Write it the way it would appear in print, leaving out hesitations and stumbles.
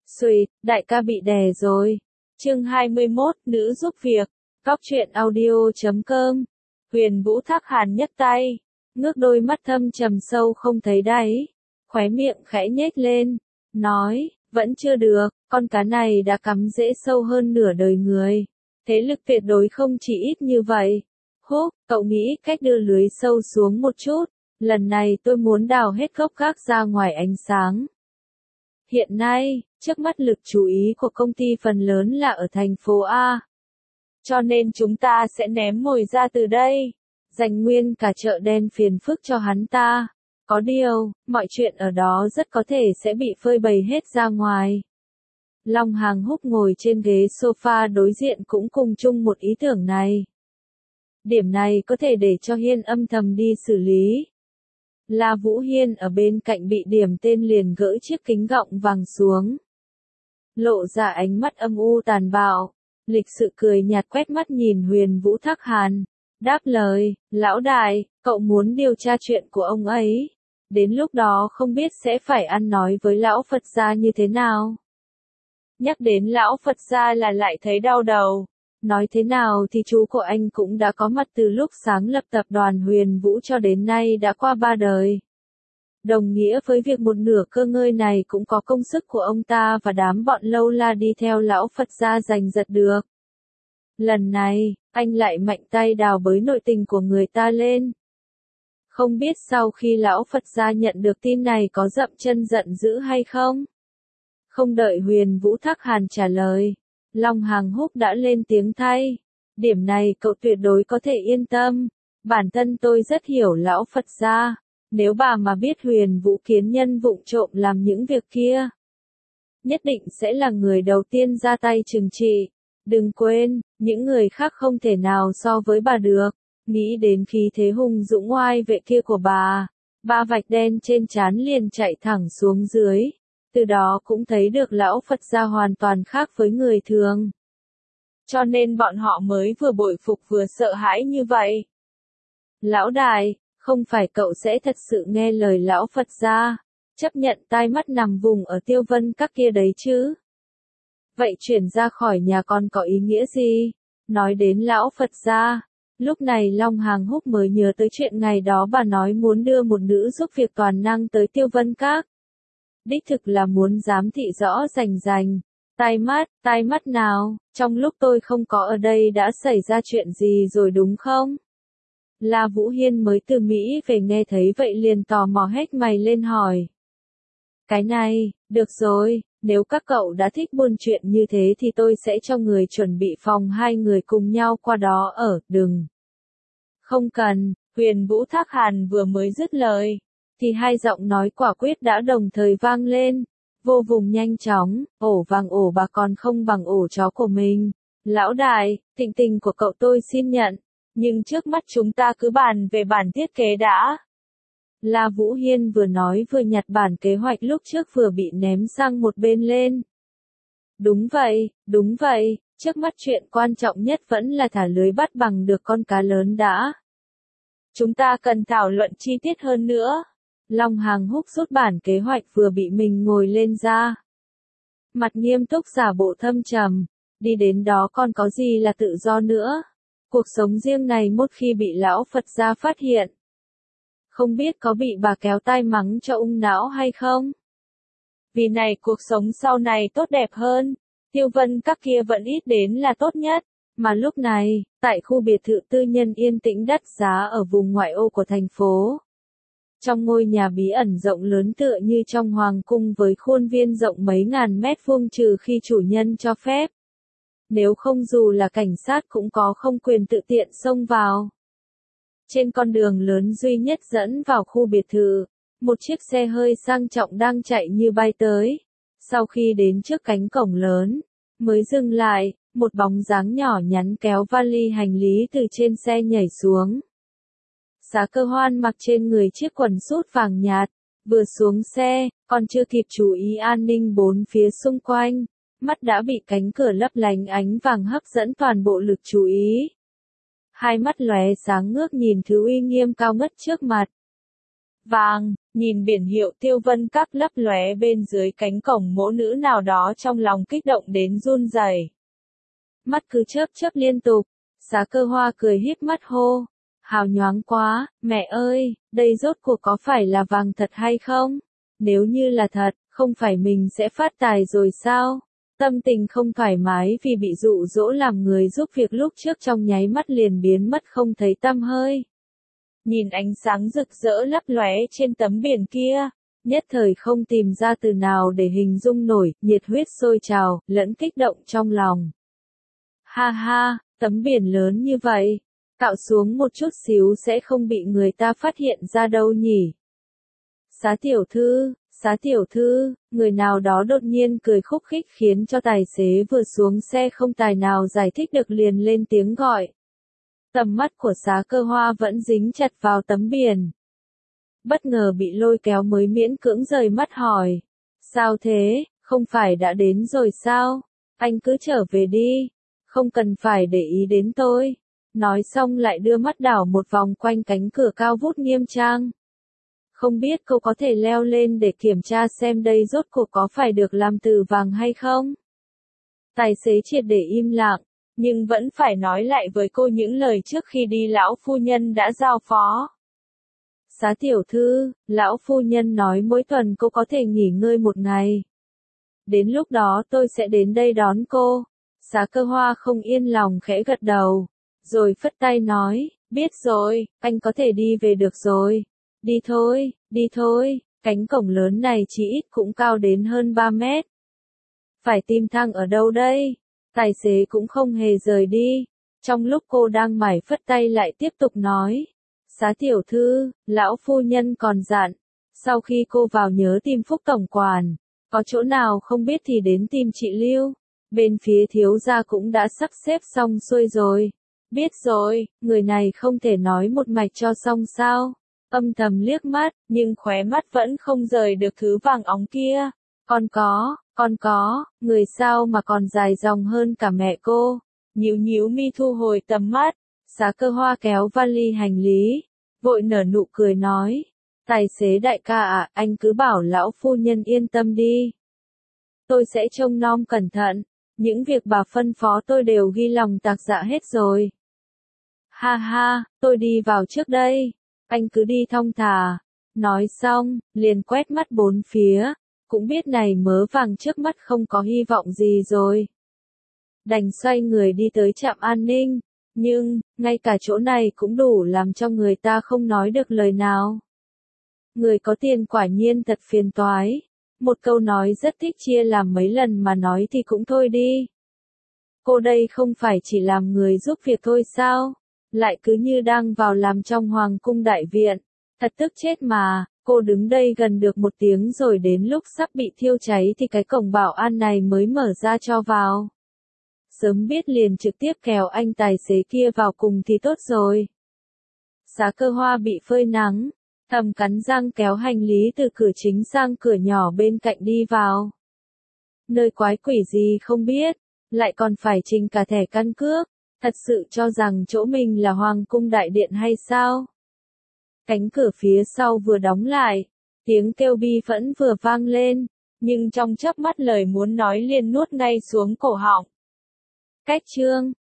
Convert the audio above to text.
Xùi, đại ca bị đè rồi. Chương 21, nữ giúp việc. Góc truyện audio.com. Huyền Vũ Thác Hàn nhấc tay, ngước đôi mắt thâm trầm sâu không thấy đáy, khóe miệng khẽ nhếch lên, nói, vẫn chưa được, con cá này đã cắm rễ sâu hơn nửa đời người. Thế lực tuyệt đối không chỉ ít như vậy. Húc, cậu nghĩ cách đưa lưới sâu xuống một chút, lần này tôi muốn đào hết gốc gác ra ngoài ánh sáng. Hiện nay, trước mắt lực chú ý của công ty phần lớn là ở thành phố A. Cho nên chúng ta sẽ ném mồi ra từ đây, dành nguyên cả chợ đen phiền phức cho hắn ta. Có điều, mọi chuyện ở đó rất có thể sẽ bị phơi bày hết ra ngoài. Long Hàng Húc ngồi trên ghế sofa đối diện cũng cùng chung một ý tưởng này. Điểm này có thể để cho Hiên âm thầm đi xử lý. La Vũ Hiên ở bên cạnh bị điểm tên liền gỡ chiếc kính gọng vàng xuống. Lộ ra ánh mắt âm u tàn bạo, lịch sự cười nhạt quét mắt nhìn Huyền Vũ Thác Hàn. Đáp lời, lão đại, cậu muốn điều tra chuyện của ông ấy. Đến lúc đó không biết sẽ phải ăn nói với lão Phật gia như thế nào. Nhắc đến lão Phật gia là lại thấy đau đầu. Nói thế nào thì chú của anh cũng đã có mặt từ lúc sáng lập tập đoàn Huyền Vũ cho đến nay đã qua 3 đời. Đồng nghĩa với việc một nửa cơ ngơi này cũng có công sức của ông ta và đám bọn lâu la đi theo lão Phật gia giành giật được. Lần này, anh lại mạnh tay đào bới nội tình của người ta lên. Không biết sau khi lão Phật gia nhận được tin này có dậm chân giận dữ hay không? Không đợi Huyền Vũ Thác Hàn trả lời, Long Hàng Húc đã lên tiếng thay. Điểm này cậu tuyệt đối có thể yên tâm. Bản thân tôi rất hiểu lão Phật gia. Nếu bà mà biết Huyền Vũ Kiến Nhân vụng trộm làm những việc kia, nhất định sẽ là người đầu tiên ra tay trừng trị. Đừng quên, những người khác không thể nào so với bà được. Nghĩ đến khí thế hùng dũng oai vệ kia của bà, ba vạch đen trên trán liền chạy thẳng xuống dưới. Từ đó cũng thấy được lão Phật gia hoàn toàn khác với người thường. Cho nên bọn họ mới vừa bội phục vừa sợ hãi như vậy. Lão đại, không phải cậu sẽ thật sự nghe lời lão Phật gia, chấp nhận tai mắt nằm vùng ở Tiêu Vân các kia đấy chứ? Vậy chuyển ra khỏi nhà con có ý nghĩa gì? Nói đến lão Phật gia, lúc này Long Hàng Húc mới nhớ tới chuyện ngày đó bà nói muốn đưa một nữ giúp việc toàn năng tới Tiêu Vân các. Đích thực là muốn giám thị rõ rành. Tai mắt nào, trong lúc tôi không có ở đây đã xảy ra chuyện gì rồi đúng không? La Vũ Hiên mới từ Mỹ về nghe thấy vậy liền tò mò hết mày lên hỏi. Cái này, được rồi, nếu các cậu đã thích buôn chuyện như thế thì tôi sẽ cho người chuẩn bị phòng 2 người cùng nhau qua đó ở, đừng. Không cần, Huyền Vũ Thác Hàn vừa mới dứt lời, thì 2 giọng nói quả quyết đã đồng thời vang lên, vô cùng nhanh chóng, ổ vàng ổ bà còn không bằng ổ chó của mình. Lão đại, thịnh tình của cậu tôi xin nhận, nhưng trước mắt chúng ta cứ bàn về bản thiết kế đã. La Vũ Hiên vừa nói vừa nhặt bản kế hoạch lúc trước vừa bị ném sang một bên lên. Đúng vậy, trước mắt chuyện quan trọng nhất vẫn là thả lưới bắt bằng được con cá lớn đã. Chúng ta cần thảo luận chi tiết hơn nữa. Long Hàng Húc rút bản kế hoạch vừa bị mình ngồi lên ra. Mặt nghiêm túc giả bộ thâm trầm, đi đến đó còn có gì là tự do nữa. Cuộc sống riêng này một khi bị lão Phật gia phát hiện, không biết có bị bà kéo tai mắng cho ung não hay không? Vì này cuộc sống sau này tốt đẹp hơn, Tiêu Vân các kia vẫn ít đến là tốt nhất, mà lúc này, tại khu biệt thự tư nhân yên tĩnh đắt giá ở vùng ngoại ô của thành phố. Trong ngôi nhà bí ẩn rộng lớn tựa như trong hoàng cung với khuôn viên rộng mấy ngàn mét vuông trừ khi chủ nhân cho phép. Nếu không dù là cảnh sát cũng có không quyền tự tiện xông vào. Trên con đường lớn duy nhất dẫn vào khu biệt thự, một chiếc xe hơi sang trọng đang chạy như bay tới. Sau khi đến trước cánh cổng lớn, mới dừng lại, một bóng dáng nhỏ nhắn kéo vali hành lý từ trên xe nhảy xuống. Xá Cơ Hoan mặc trên người chiếc quần sút vàng nhạt, vừa xuống xe, còn chưa kịp chú ý an ninh bốn phía xung quanh, mắt đã bị cánh cửa lấp lánh ánh vàng hấp dẫn toàn bộ lực chú ý. Hai mắt lóe sáng ngước nhìn thứ uy nghiêm cao ngất trước mặt. Vàng, Nhìn biển hiệu Tiêu Vân Các lấp lóe bên dưới cánh cổng, mỗ nữ nào đó trong lòng kích động đến run rẩy. Mắt cứ chớp chớp liên tục. Xá Cơ Hoa cười híp mắt hô. Hào nhoáng quá, mẹ ơi, đây rốt cuộc có phải là vàng thật hay không? Nếu như là thật, không phải mình sẽ phát tài rồi sao? Tâm tình không thoải mái vì bị dụ dỗ làm người giúp việc lúc trước trong nháy mắt liền biến mất không thấy tăm hơi. Nhìn ánh sáng rực rỡ lấp lóe trên tấm biển kia, nhất thời không tìm ra từ nào để hình dung nổi, nhiệt huyết sôi trào, lẫn kích động trong lòng. Ha ha, tấm biển lớn như vậy, cạo xuống một chút xíu sẽ không bị người ta phát hiện ra đâu nhỉ. Xá tiểu thư, người nào đó đột nhiên cười khúc khích khiến cho tài xế vừa xuống xe không tài nào giải thích được liền lên tiếng gọi. Tầm mắt của Xá Cơ Hoa vẫn dính chặt vào tấm biển. Bất ngờ bị lôi kéo mới miễn cưỡng rời mắt hỏi. Sao thế, không phải đã đến rồi sao? Anh cứ trở về đi, không cần phải để ý đến tôi. Nói xong lại đưa mắt đảo một vòng quanh cánh cửa cao vút nghiêm trang. Không biết cô có thể leo lên để kiểm tra xem đây rốt cuộc có phải được làm từ vàng hay không? Tài xế triệt để im lặng, nhưng vẫn phải nói lại với cô những lời trước khi đi lão phu nhân đã giao phó. Xá tiểu thư, lão phu nhân nói mỗi tuần cô có thể nghỉ ngơi một ngày. Đến lúc đó tôi sẽ đến đây đón cô. Xá Cơ Hoa không yên lòng khẽ gật đầu, rồi phất tay nói, biết rồi, anh có thể đi về được rồi. Đi thôi, cánh cổng lớn này chỉ ít cũng cao đến hơn 3 mét. Phải tìm thang ở đâu đây? Tài xế cũng không hề rời đi. Trong lúc cô đang mải phất tay lại tiếp tục nói. Xá tiểu thư, lão phu nhân còn dặn. Sau khi cô vào nhớ tìm Phúc tổng quản. Có chỗ nào không biết thì đến tìm chị Lưu. Bên phía thiếu gia cũng đã sắp xếp xong xuôi rồi. Biết rồi, người này không thể nói một mạch cho xong sao? Âm thầm liếc mắt, nhưng khóe mắt vẫn không rời được thứ vàng óng kia. Còn có, người sao mà còn dài dòng hơn cả mẹ cô. Nhíu mi thu hồi tầm mắt, Xá Cơ Hoa kéo vali hành lý, vội nở nụ cười nói. Tài xế đại ca ạ, anh cứ bảo lão phu nhân yên tâm đi. Tôi sẽ trông nom cẩn thận, những việc bà phân phó tôi đều ghi lòng tạc dạ hết rồi. Ha ha, tôi đi vào trước đây. Anh cứ đi thong thả. Nói xong, liền quét mắt bốn phía, cũng biết này mớ vàng trước mắt không có hy vọng gì rồi. Đành xoay người đi tới trạm an ninh, nhưng, ngay cả chỗ này cũng đủ làm cho người ta không nói được lời nào. Người có tiền quả nhiên thật phiền toái. Một câu nói rất thích chia làm mấy lần mà nói thì cũng thôi đi. Cô đây không phải chỉ làm người giúp việc thôi sao? Lại cứ như đang vào làm trong hoàng cung đại viện. Thật tức chết mà, cô đứng đây gần được 1 tiếng rồi đến lúc sắp bị thiêu cháy thì cái cổng bảo an này mới mở ra cho vào. Sớm biết liền trực tiếp kéo anh tài xế kia vào cùng thì tốt rồi. Xá Cơ Hoa bị phơi nắng, thầm cắn răng kéo hành lý từ cửa chính sang cửa nhỏ bên cạnh đi vào. Nơi quái quỷ gì không biết, lại còn phải trình cả thẻ căn cước. Thật sự cho rằng chỗ mình là hoàng cung đại điện hay sao? Cánh cửa phía sau vừa đóng lại, tiếng kêu bi phẫn vừa vang lên, nhưng trong chớp mắt lời muốn nói liền nuốt ngay xuống cổ họng. Cách chương